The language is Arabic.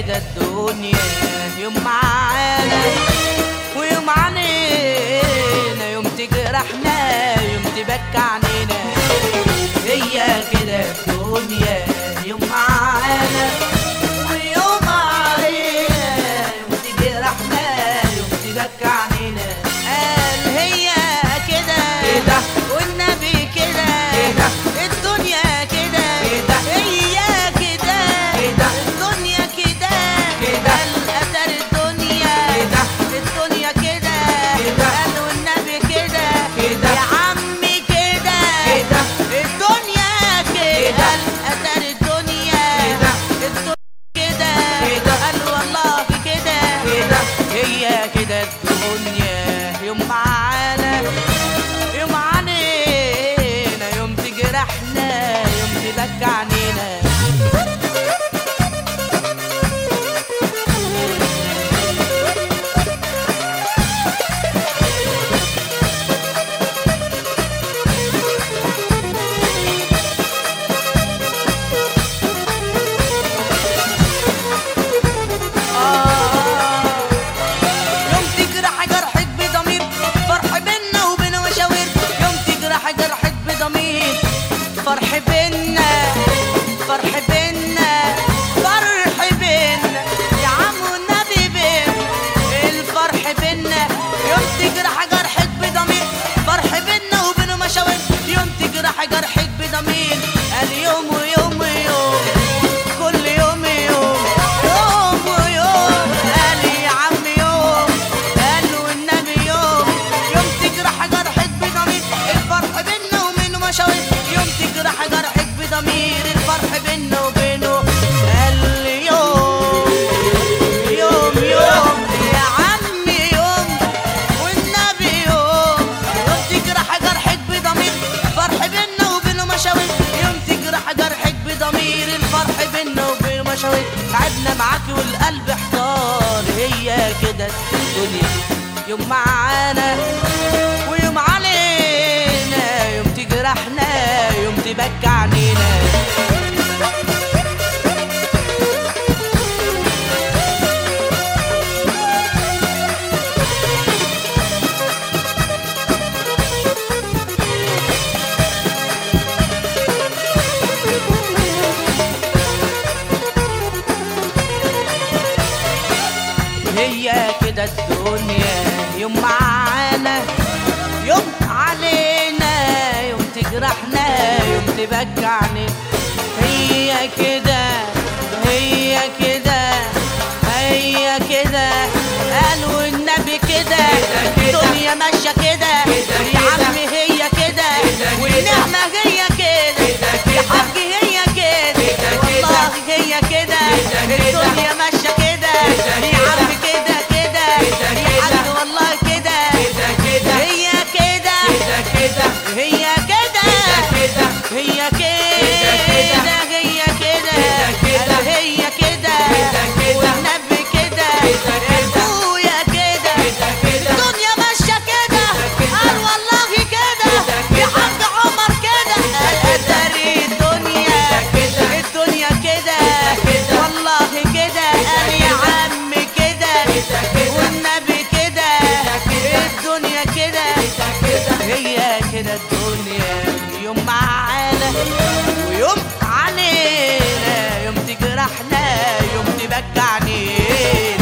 كده الدنيا، يوم معانا ويوم علينا، يوم تجرحنا يوم تبكي عنينا. هي كده الدنيا، يوم معانا ويوم علينا، يوم تجرحنا يوم تبكي عنينا. قال هي كده كده والنبي كده كده، الدنيا كده كده، هي كده كده، الدنيا كده كده، القدر الدنيا كده، الدنيا كده كده، قال والنبي كده كده، يا عمي كده كده، الدنيا كده، القدر الدنيا كده، الدنيا كده كده، قال والله كده كده. هي كده الدنيا، يوم معانا يوم علينا، يوم تجرحنا يوم تبكي عنينا. يوم تجرح جرحك بضمير، فرح بينا وبين مشاوير. يوم تجرح جرحك بضمير، فرح بينا فرح بينا فرح بينا، يا عم والنبي بينا الفرح بينا. يوم تجرح جرحك بضمير، فرح بينا وبين مشاوير. يوم تجرح جرحك بضمير، قال يوم ويوم ويوم، كل يوم يوم يوم ويوم، قال يا عم يوم، قال والنبي يوم. يوم تجرح جرحك بضمير، الفرح بينا وبينه مشاوير. يوم تجرح جرحك بضمير، الفرح بينا وبينه، قال يوم يوم يوم، يا عم يوم والنبي يوم. يوم تجرح جرحك بضمير، فرح بينا وبينه مشاوير. يوم تجرح جرحك بضمير، الفرح بينا وبينه مشاوير. تعبنا معاكي والقلب احتار، هي كده الدنيا، يوم معانا ويوم علينا، يوم تجرحنا يوم تبكي عنينا. هي كده الدنيا، يوم معانا يوم علينا، يوم تجرحنا يوم تبكي عنينا. هي كده هي كده هي كده، قال والنبي كده، الدنيا ماشيه كده يا عم. هي كده والنعمه هي كده يا حاج، هي كده والله هي كده، الدنيا ماشيه كده يا عم، كده كده يا حاج والله كده. هي كده هي كده هي كده هي كده، قال هي كده والنبي كده، ابويا كده، الدنيا ماشيه كده، قال والله كده يا حاج عمر كده. قال اتاري الدنيا الدنيا كده والله كده، قال يا عم كده والنبي كده، الدنيا كده. هي كده الدنيا، يوم معانا ويوم علينا، يوم تجرحنا يوم تبكي عنينا.